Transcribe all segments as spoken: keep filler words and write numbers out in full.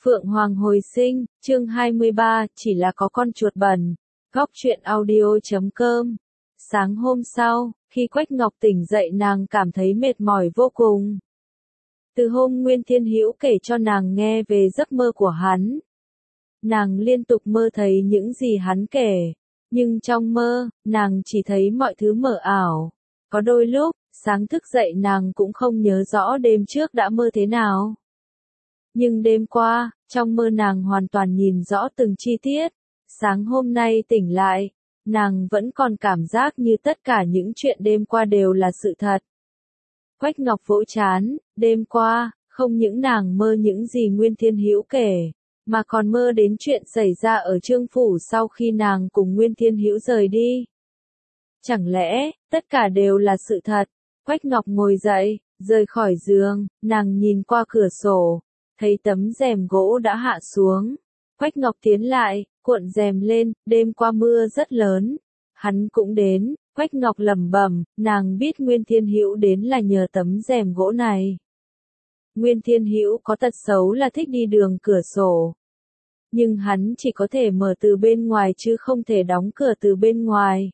Phượng Hoàng hồi sinh, chương hai mươi ba, chỉ là có con chuột bẩn. Góc truyện audio chấm com. Sáng hôm sau, khi Quách Ngọc tỉnh dậy nàng cảm thấy mệt mỏi vô cùng. Từ hôm Nguyên Thiên Hữu kể cho nàng nghe về giấc mơ của hắn, nàng liên tục mơ thấy những gì hắn kể, nhưng trong mơ, nàng chỉ thấy mọi thứ mờ ảo. Có đôi lúc, sáng thức dậy nàng cũng không nhớ rõ đêm trước đã mơ thế nào. Nhưng đêm qua, trong mơ nàng hoàn toàn nhìn rõ từng chi tiết. Sáng hôm nay tỉnh lại, nàng vẫn còn cảm giác như tất cả những chuyện đêm qua đều là sự thật. Quách Ngọc vỗ trán, đêm qua, không những nàng mơ những gì Nguyên Thiên Hữu kể, mà còn mơ đến chuyện xảy ra ở Trương Phủ sau khi nàng cùng Nguyên Thiên Hữu rời đi. Chẳng lẽ, tất cả đều là sự thật? Quách Ngọc ngồi dậy, rời khỏi giường, nàng nhìn qua cửa sổ, thấy tấm rèm gỗ đã hạ xuống. Quách Ngọc tiến lại, cuộn rèm lên, đêm qua mưa rất lớn. Hắn cũng đến, Quách Ngọc lẩm bẩm, nàng biết Nguyên Thiên Hữu đến là nhờ tấm rèm gỗ này. Nguyên Thiên Hữu có tật xấu là thích đi đường cửa sổ. Nhưng hắn chỉ có thể mở từ bên ngoài chứ không thể đóng cửa từ bên ngoài.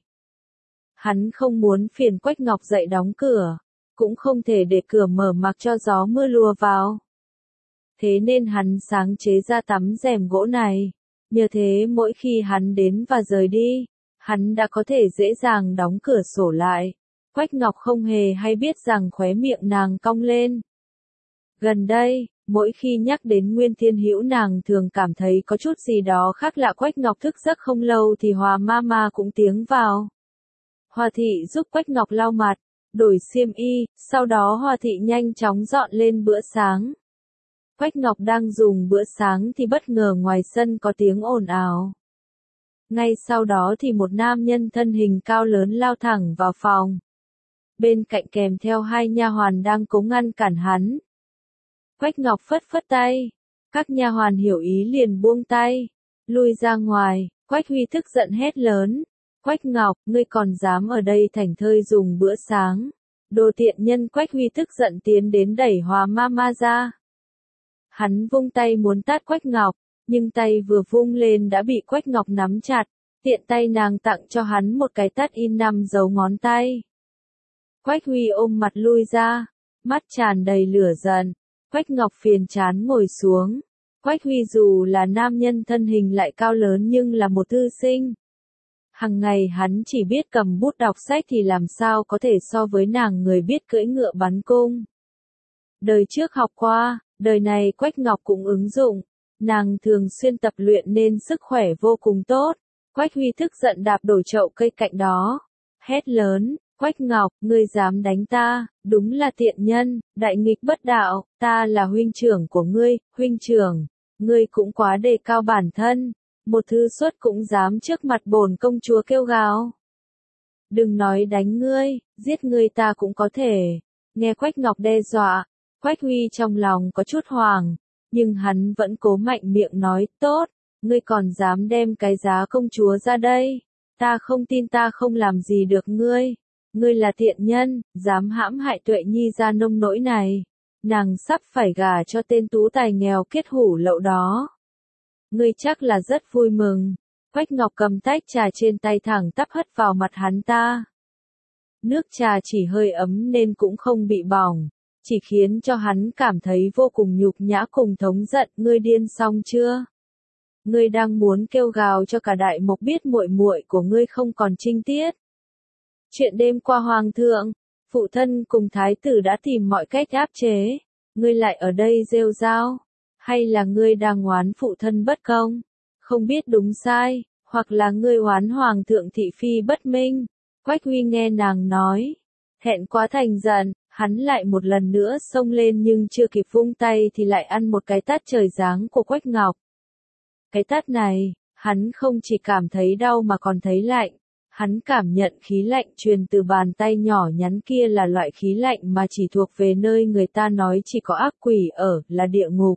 Hắn không muốn phiền Quách Ngọc dậy đóng cửa, cũng không thể để cửa mở mặc cho gió mưa lùa vào. Thế nên hắn sáng chế ra tấm rèm gỗ này. Nhờ thế mỗi khi hắn đến và rời đi, hắn đã có thể dễ dàng đóng cửa sổ lại. Quách Ngọc không hề hay biết rằng khóe miệng nàng cong lên. Gần đây, mỗi khi nhắc đến Nguyên Thiên Hữu nàng thường cảm thấy có chút gì đó khác lạ. Quách Ngọc thức giấc không lâu thì Hòa Mama cũng tiến vào. Hòa thị giúp Quách Ngọc lau mặt, đổi xiêm y, sau đó Hòa thị nhanh chóng dọn lên bữa sáng. Quách Ngọc đang dùng bữa sáng thì bất ngờ ngoài sân có tiếng ồn ào. Ngay sau đó thì một nam nhân thân hình cao lớn lao thẳng vào phòng. Bên cạnh kèm theo hai nha hoàn đang cố ngăn cản hắn. Quách Ngọc phất phất tay, các nha hoàn hiểu ý liền buông tay, lui ra ngoài. Quách Huy tức giận hét lớn, Quách Ngọc, ngươi còn dám ở đây thảnh thơi dùng bữa sáng. Đồ tiện nhân. Quách Huy tức giận tiến đến đẩy Hòa Mama ra. Hắn vung tay muốn tát Quách Ngọc, nhưng tay vừa vung lên đã bị Quách Ngọc nắm chặt, tiện tay nàng tặng cho hắn một cái tát in năm dấu ngón tay. Quách Huy ôm mặt lui ra, mắt tràn đầy lửa giận. Quách Ngọc phiền chán ngồi xuống. Quách Huy dù là nam nhân thân hình lại cao lớn nhưng là một thư sinh. Hằng ngày hắn chỉ biết cầm bút đọc sách thì làm sao có thể so với nàng người biết cưỡi ngựa bắn cung. Đời trước học qua, đời này Quách Ngọc cũng ứng dụng. Nàng thường xuyên tập luyện nên sức khỏe vô cùng tốt. Quách Huy tức giận đạp đổ chậu cây cạnh đó. Hét lớn, Quách Ngọc, ngươi dám đánh ta, đúng là tiện nhân, đại nghịch bất đạo, ta là huynh trưởng của ngươi, huynh trưởng, ngươi cũng quá đề cao bản thân. Một thư xuất cũng dám trước mặt bổn công chúa kêu gào. Đừng nói đánh ngươi, giết ngươi ta cũng có thể. Nghe Quách Ngọc đe dọa, Quách Huy trong lòng có chút hoảng, nhưng hắn vẫn cố mạnh miệng nói, tốt, ngươi còn dám đem cái giá công chúa ra đây. Ta không tin ta không làm gì được ngươi. Ngươi là tiện nhân, dám hãm hại Tuệ Nhi ra nông nỗi này. Nàng sắp phải gả cho tên tú tài nghèo kiết hủ lậu đó. Ngươi chắc là rất vui mừng. Quách Ngọc cầm tách trà trên tay thẳng tắp hất vào mặt hắn ta. Nước trà chỉ hơi ấm nên cũng không bị bỏng, chỉ khiến cho hắn cảm thấy vô cùng nhục nhã cùng thống giận. Ngươi điên xong chưa? Ngươi đang muốn kêu gào cho cả đại mộc biết muội muội của ngươi không còn trinh tiết. Chuyện đêm qua hoàng thượng, phụ thân cùng thái tử đã tìm mọi cách áp chế, ngươi lại ở đây rêu rao, hay là ngươi đang oán phụ thân bất công, không biết đúng sai, hoặc là ngươi oán hoàng thượng thị phi bất minh. Quách Huy nghe nàng nói, thẹn quá thành giận, hắn lại một lần nữa xông lên nhưng chưa kịp vung tay thì lại ăn một cái tát trời giáng của Quách Ngọc. Cái tát này, hắn không chỉ cảm thấy đau mà còn thấy lạnh. Hắn cảm nhận khí lạnh truyền từ bàn tay nhỏ nhắn kia là loại khí lạnh mà chỉ thuộc về nơi người ta nói chỉ có ác quỷ ở, là địa ngục.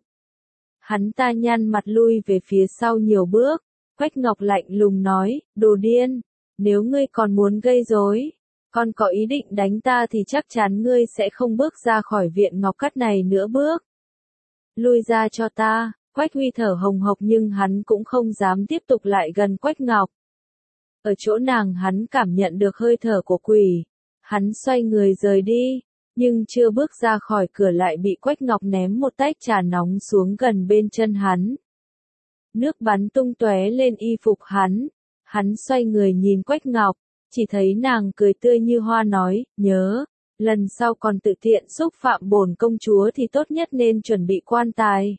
Hắn ta nhăn mặt lui về phía sau nhiều bước. Quách Ngọc lạnh lùng nói, đồ điên, nếu ngươi còn muốn gây rối, còn có ý định đánh ta thì chắc chắn ngươi sẽ không bước ra khỏi viện Ngọc Cát này nữa bước. Lui ra cho ta. Quách Huy thở hồng hộc nhưng hắn cũng không dám tiếp tục lại gần Quách Ngọc. Ở chỗ nàng hắn cảm nhận được hơi thở của quỷ. Hắn xoay người rời đi, nhưng chưa bước ra khỏi cửa lại bị Quách Ngọc ném một tách trà nóng xuống gần bên chân hắn. Nước bắn tung tóe lên y phục hắn. Hắn xoay người nhìn Quách Ngọc, chỉ thấy nàng cười tươi như hoa nói, nhớ, lần sau còn tự tiện xúc phạm bổn công chúa thì tốt nhất nên chuẩn bị quan tài.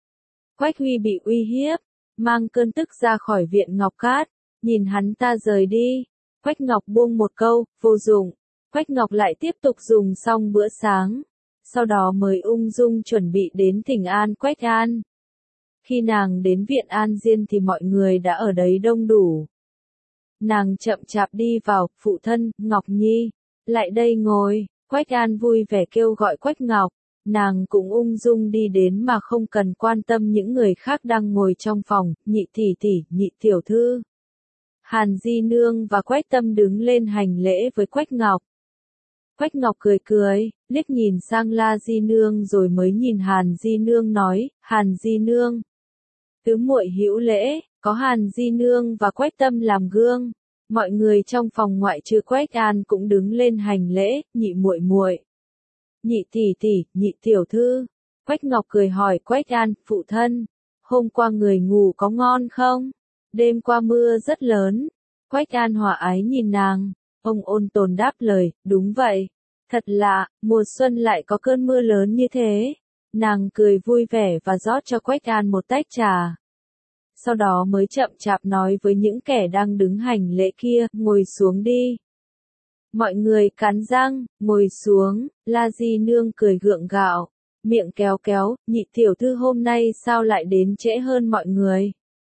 Quách Huy bị uy hiếp, mang cơn tức ra khỏi viện Ngọc Cát, nhìn hắn ta rời đi. Quách Ngọc buông một câu, vô dụng. Quách Ngọc lại tiếp tục dùng xong bữa sáng, sau đó mới ung dung chuẩn bị đến thỉnh an Quách An. Khi nàng đến viện An Diên thì mọi người đã ở đấy đông đủ. Nàng chậm chạp đi vào, phụ thân, Ngọc Nhi, lại đây ngồi. Quách An vui vẻ kêu gọi Quách Ngọc, nàng cũng ung dung đi đến mà không cần quan tâm những người khác đang ngồi trong phòng, nhị tỷ tỷ, nhị tiểu thư. Hàn Di Nương và Quách Tâm đứng lên hành lễ với Quách Ngọc. Quách Ngọc cười cười, liếc nhìn sang La Di Nương rồi mới nhìn Hàn Di Nương nói, Hàn Di Nương, tứ muội hữu lễ. Có Hàn Di Nương và Quách Tâm làm gương, mọi người trong phòng ngoại trừ Quách An cũng đứng lên hành lễ, nhị muội muội, nhị tỷ tỷ, nhị tiểu thư. Quách Ngọc cười hỏi Quách An, phụ thân, hôm qua người ngủ có ngon không? Đêm qua mưa rất lớn. Quách An hòa ái nhìn nàng, ông ôn tồn đáp lời, đúng vậy. Thật lạ, mùa xuân lại có cơn mưa lớn như thế. Nàng cười vui vẻ và rót cho Quách An một tách trà. Sau đó mới chậm chạp nói với những kẻ đang đứng hành lễ kia, ngồi xuống đi. Mọi người cắn răng, ngồi xuống. La Di Nương cười gượng gạo, miệng kéo kéo, nhị tiểu thư hôm nay sao lại đến trễ hơn mọi người?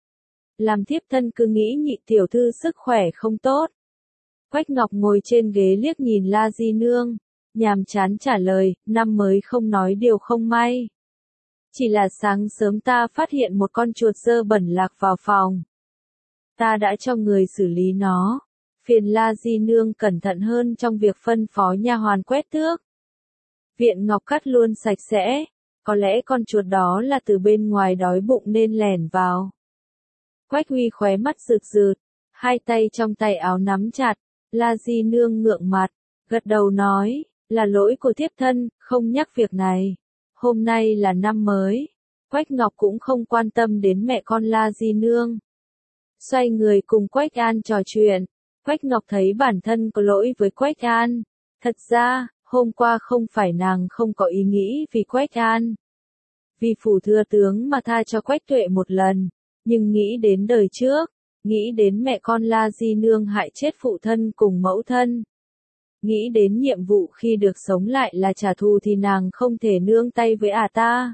Làm thiếp thân cứ nghĩ nhị tiểu thư sức khỏe không tốt. Quách Ngọc ngồi trên ghế liếc nhìn La Di Nương, nhàm chán trả lời, năm mới không nói điều không may. Chỉ là sáng sớm ta phát hiện một con chuột dơ bẩn lạc vào phòng. Ta đã cho người xử lý nó. Phiền La Di Nương cẩn thận hơn trong việc phân phó nha hoàn quét tước. Viện Ngọc Cát luôn sạch sẽ. Có lẽ con chuột đó là từ bên ngoài đói bụng nên lẻn vào. Quách Huy khóe mắt rực rực, hai tay trong tay áo nắm chặt. La Di Nương ngượng mặt, gật đầu nói, là lỗi của thiếp thân, không nhắc việc này. Hôm nay là năm mới. Quách Ngọc cũng không quan tâm đến mẹ con La Di Nương. Xoay người cùng Quách An trò chuyện. Quách Ngọc thấy bản thân có lỗi với Quách An. Thật ra, hôm qua không phải nàng không có ý nghĩ vì Quách An. Vì phủ thừa tướng mà tha cho Quách Tuệ một lần. Nhưng nghĩ đến đời trước, nghĩ đến mẹ con La Di Nương hại chết phụ thân cùng mẫu thân. Nghĩ đến nhiệm vụ khi được sống lại là trả thù thì nàng không thể nương tay với ả ta.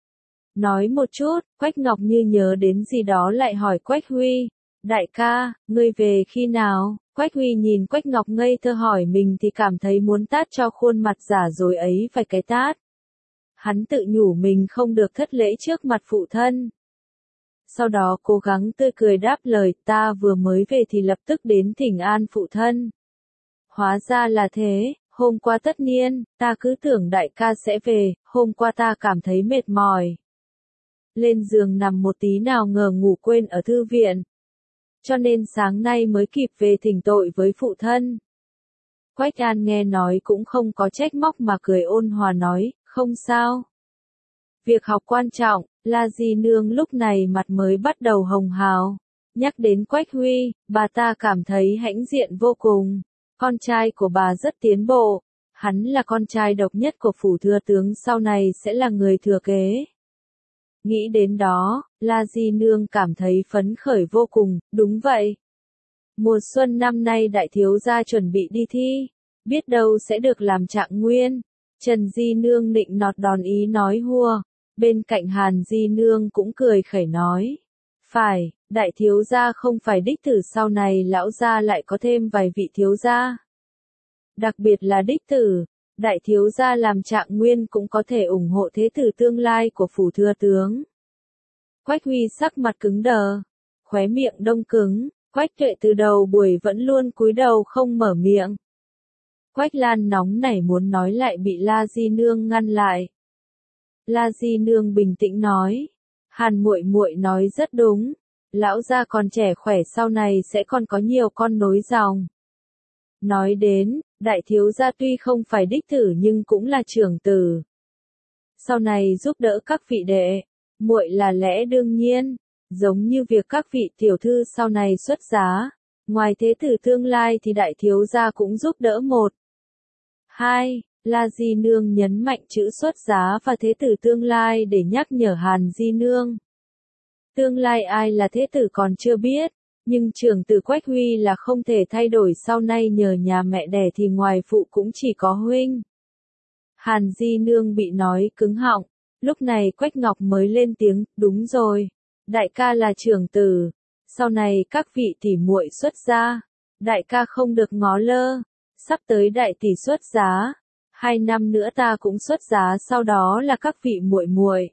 Nói một chút, Quách Ngọc như nhớ đến gì đó lại hỏi Quách Huy, đại ca, ngươi về khi nào? Quách Huy nhìn Quách Ngọc ngây thơ hỏi mình thì cảm thấy muốn tát cho khuôn mặt giả dối ấy vài cái tát. Hắn tự nhủ mình không được thất lễ trước mặt phụ thân. Sau đó cố gắng tươi cười đáp lời, ta vừa mới về thì lập tức đến thỉnh an phụ thân. Hóa ra là thế, hôm qua tất niên, ta cứ tưởng đại ca sẽ về, hôm qua ta cảm thấy mệt mỏi. Lên giường nằm một tí nào ngờ ngủ quên ở thư viện. Cho nên sáng nay mới kịp về thỉnh tội với phụ thân. Quách An nghe nói cũng không có trách móc mà cười ôn hòa nói, không sao. Việc học quan trọng, La Di Nương lúc này mặt mới bắt đầu hồng hào. Nhắc đến Quách Huy, bà ta cảm thấy hãnh diện vô cùng. Con trai của bà rất tiến bộ. Hắn là con trai độc nhất của phủ thừa tướng sau này sẽ là người thừa kế. Nghĩ đến đó, La Di Nương cảm thấy phấn khởi vô cùng, đúng vậy. Mùa xuân năm nay đại thiếu gia chuẩn bị đi thi, biết đâu sẽ được làm trạng nguyên. Trần Di Nương nịnh nọt đòn ý nói hùa, bên cạnh Hàn Di Nương cũng cười khẩy nói. Phải, đại thiếu gia không phải đích tử sau này lão gia lại có thêm vài vị thiếu gia. Đặc biệt là đích tử, đại thiếu gia làm trạng nguyên cũng có thể ủng hộ thế tử tương lai của phủ thừa tướng. Quách Huy sắc mặt cứng đờ, khóe miệng đông cứng, Quách Tuệ từ đầu buổi vẫn luôn cúi đầu không mở miệng. Quách Lan nóng nảy muốn nói lại bị La Di Nương ngăn lại. La Di Nương bình tĩnh nói, Hàn muội muội nói rất đúng, lão gia còn trẻ khỏe sau này sẽ còn có nhiều con nối dòng. Nói đến, đại thiếu gia tuy không phải đích tử nhưng cũng là trưởng tử. Sau này giúp đỡ các vị đệ, muội là lẽ đương nhiên, giống như việc các vị tiểu thư sau này xuất giá, ngoài thế tử tương lai thì đại thiếu gia cũng giúp đỡ một. Hai, La Di Nương nhấn mạnh chữ xuất giá và thế tử tương lai để nhắc nhở Hàn Di Nương. Tương lai ai là thế tử còn chưa biết, nhưng trưởng tử Quách Huy là không thể thay đổi sau này nhờ nhà mẹ đẻ thì ngoài phụ cũng chỉ có huynh. Hàn Di Nương bị nói cứng họng, lúc này Quách Ngọc mới lên tiếng, đúng rồi, đại ca là trưởng tử, sau này các vị tỷ muội xuất gia, đại ca không được ngó lơ, sắp tới đại tỷ xuất giá, hai năm nữa ta cũng xuất giá sau đó là các vị muội muội.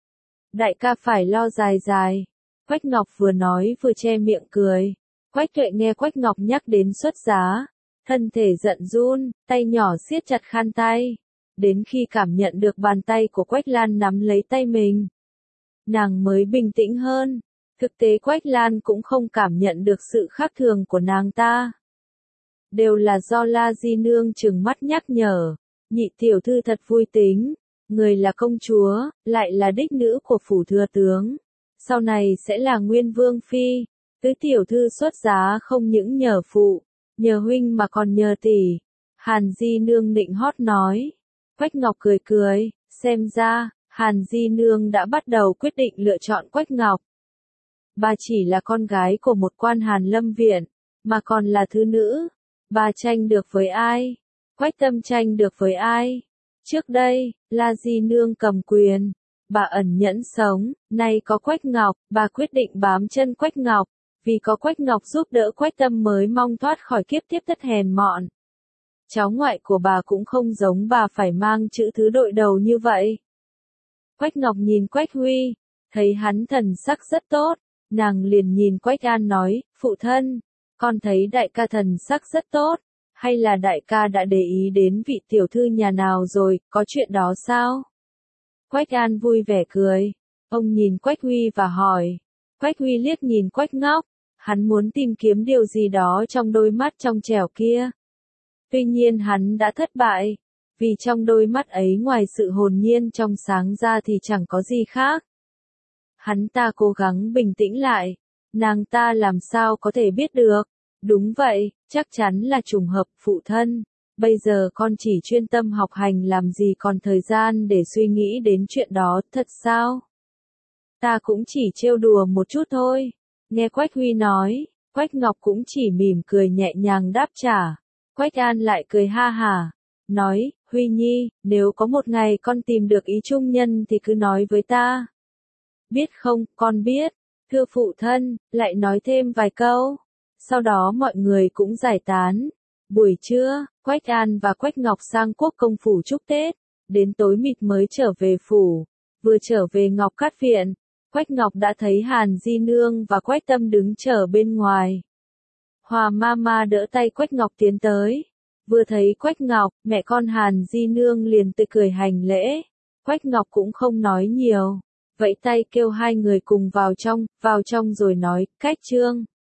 Đại ca phải lo dài dài. Quách Ngọc vừa nói vừa che miệng cười. Quách Tuệ nghe Quách Ngọc nhắc đến xuất giá, thân thể giận run, tay nhỏ siết chặt khăn tay. Đến khi cảm nhận được bàn tay của Quách Lan nắm lấy tay mình, nàng mới bình tĩnh hơn. Thực tế Quách Lan cũng không cảm nhận được sự khác thường của nàng ta. Đều là do La Di Nương trừng mắt nhắc nhở, nhị tiểu thư thật vui tính, người là công chúa, lại là đích nữ của phủ thừa tướng. Sau này sẽ là nguyên vương phi, tứ tiểu thư xuất giá không những nhờ phụ, nhờ huynh mà còn nhờ tỷ. Hàn Di Nương nịnh hót nói. Quách Ngọc cười cười, xem ra, Hàn Di Nương đã bắt đầu quyết định lựa chọn Quách Ngọc. Bà chỉ là con gái của một quan Hàn Lâm Viện, mà còn là thứ nữ. Bà tranh được với ai? Quách Tâm tranh được với ai? Trước đây, La Di Nương cầm quyền, bà ẩn nhẫn sống, nay có Quách Ngọc, bà quyết định bám chân Quách Ngọc, vì có Quách Ngọc giúp đỡ Quách Tâm mới mong thoát khỏi kiếp tiếp thất hèn mọn. Cháu ngoại của bà cũng không giống bà phải mang chữ thứ đội đầu như vậy. Quách Ngọc nhìn Quách Huy, thấy hắn thần sắc rất tốt, nàng liền nhìn Quách An nói, phụ thân, con thấy đại ca thần sắc rất tốt, hay là đại ca đã để ý đến vị tiểu thư nhà nào rồi, có chuyện đó sao? Quách An vui vẻ cười, ông nhìn Quách Huy và hỏi. Quách Huy liếc nhìn Quách Ngọc, hắn muốn tìm kiếm điều gì đó trong đôi mắt trong trẻo kia. Tuy nhiên hắn đã thất bại, vì trong đôi mắt ấy ngoài sự hồn nhiên trong sáng ra thì chẳng có gì khác. Hắn ta cố gắng bình tĩnh lại, nàng ta làm sao có thể biết được. Đúng vậy, chắc chắn là trùng hợp, phụ thân. Bây giờ con chỉ chuyên tâm học hành làm gì còn thời gian để suy nghĩ đến chuyện đó, thật sao? Ta cũng chỉ trêu đùa một chút thôi. Nghe Quách Huy nói, Quách Ngọc cũng chỉ mỉm cười nhẹ nhàng đáp trả. Quách An lại cười ha hả, nói, Huy Nhi, nếu có một ngày con tìm được ý trung nhân thì cứ nói với ta. Biết không, con biết. Thưa phụ thân, lại nói thêm vài câu. Sau đó mọi người cũng giải tán. Buổi trưa, Quách An và Quách Ngọc sang Quốc công phủ chúc Tết, đến tối mịt mới trở về phủ. Vừa trở về Ngọc Cát Viện, Quách Ngọc đã thấy Hàn Di Nương và Quách Tâm đứng chờ bên ngoài. Hòa Mama đỡ tay Quách Ngọc tiến tới. Vừa thấy Quách Ngọc, mẹ con Hàn Di Nương liền tươi cười hành lễ. Quách Ngọc cũng không nói nhiều, vẫy tay kêu hai người cùng vào trong, vào trong rồi nói, Cách Trương.